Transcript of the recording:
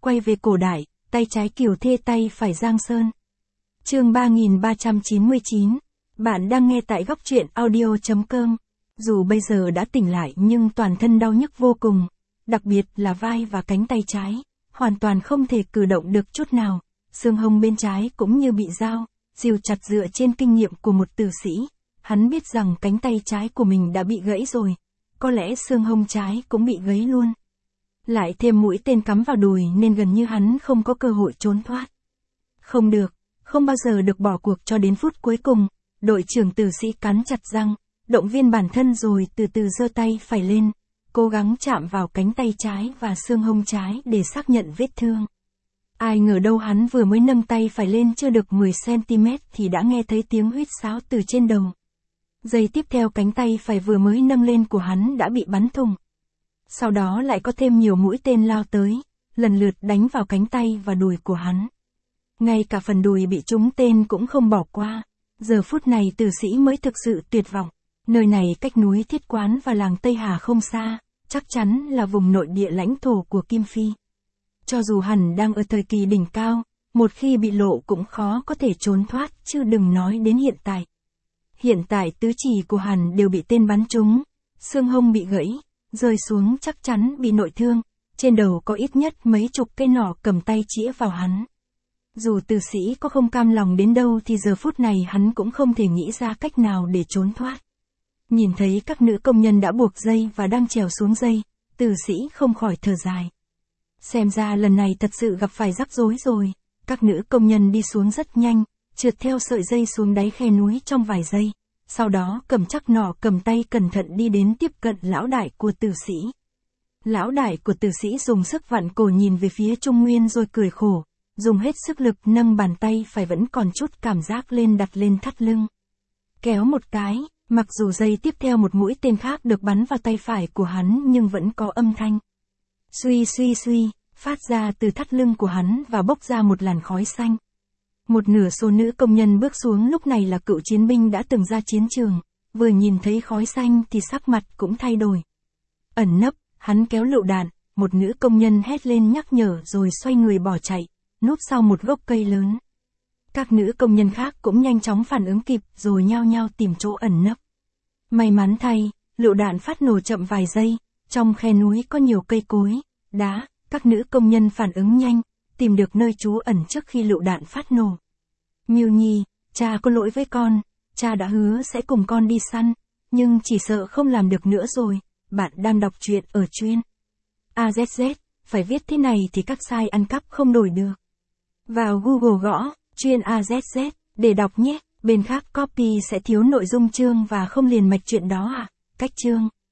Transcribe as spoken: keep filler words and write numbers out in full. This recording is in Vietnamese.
quay về cổ đại, tay trái Kiều Thê tay phải Giang Sơn. Chương ba nghìn ba trăm chín mươi chín. Bạn đang nghe tại góc truyện audio chấm com. Dù bây giờ đã tỉnh lại nhưng toàn thân đau nhức vô cùng, đặc biệt là vai và cánh tay trái, hoàn toàn không thể cử động được chút nào. Xương hông bên trái cũng như bị dao, dìu chặt. Dựa trên kinh nghiệm của một tử sĩ, hắn biết rằng cánh tay trái của mình đã bị gãy rồi, có lẽ xương hông trái cũng bị gãy luôn. Lại thêm mũi tên cắm vào đùi nên gần như hắn không có cơ hội trốn thoát. Không được, không bao giờ được bỏ cuộc cho đến phút cuối cùng. Đội trưởng tử sĩ cắn chặt răng, động viên bản thân rồi từ từ giơ tay phải lên, cố gắng chạm vào cánh tay trái và xương hông trái để xác nhận vết thương. Ai ngờ đâu hắn vừa mới nâng tay phải lên chưa được mười xăng-ti-mét thì đã nghe thấy tiếng huýt sáo từ trên đầu. Giây tiếp theo cánh tay phải vừa mới nâng lên của hắn đã bị bắn thủng. Sau đó lại có thêm nhiều mũi tên lao tới, lần lượt đánh vào cánh tay và đùi của hắn. Ngay cả phần đùi bị trúng tên cũng không bỏ qua. Giờ phút này tử sĩ mới thực sự tuyệt vọng. Nơi này cách núi Thiết Quán và làng Tây Hà không xa, chắc chắn là vùng nội địa lãnh thổ của Kim Phi. Cho dù hắn đang ở thời kỳ đỉnh cao, một khi bị lộ cũng khó có thể trốn thoát, chứ đừng nói đến hiện tại. Hiện tại tứ chỉ của hắn đều bị tên bắn trúng, xương hông bị gãy, rơi xuống chắc chắn bị nội thương, trên đầu có ít nhất mấy chục cây nỏ cầm tay chĩa vào hắn. Dù tử sĩ có không cam lòng đến đâu thì giờ phút này hắn cũng không thể nghĩ ra cách nào để trốn thoát. Nhìn thấy các nữ công nhân đã buộc dây và đang trèo xuống dây, tử sĩ không khỏi thở dài. Xem ra lần này thật sự gặp phải rắc rối rồi. Các nữ công nhân đi xuống rất nhanh, trượt theo sợi dây xuống đáy khe núi trong vài giây. Sau đó cầm chắc nỏ cầm tay cẩn thận đi đến tiếp cận lão đại của tử sĩ. Lão đại của tử sĩ dùng sức vặn cổ nhìn về phía Trung Nguyên rồi cười khổ, dùng hết sức lực nâng bàn tay phải vẫn còn chút cảm giác lên đặt lên thắt lưng. Kéo một cái, mặc dù giây tiếp theo một mũi tên khác được bắn vào tay phải của hắn nhưng vẫn có âm thanh. Suy suy suy, phát ra từ thắt lưng của hắn và bốc ra một làn khói xanh. Một nửa số nữ công nhân bước xuống lúc này là cựu chiến binh đã từng ra chiến trường, vừa nhìn thấy khói xanh thì sắc mặt cũng thay đổi. Ẩn nấp, hắn kéo lựu đạn, một nữ công nhân hét lên nhắc nhở rồi xoay người bỏ chạy, núp sau một gốc cây lớn. Các nữ công nhân khác cũng nhanh chóng phản ứng kịp rồi nhao nhao tìm chỗ ẩn nấp. May mắn thay, lựu đạn phát nổ chậm vài giây, trong khe núi có nhiều cây cối, đá, các nữ công nhân phản ứng nhanh, tìm được nơi trú ẩn trước khi lựu đạn phát nổ. Miêu Nhi, cha có lỗi với con, cha đã hứa sẽ cùng con đi săn, nhưng chỉ sợ không làm được nữa rồi. Bạn đang đọc truyện ở chuyên a zét zét, phải viết thế này thì các site ăn cắp không đổi được. Vào Google gõ chuyên a zét zét để đọc nhé, bên khác copy sẽ thiếu nội dung chương và không liền mạch chuyện đó à. Cách chương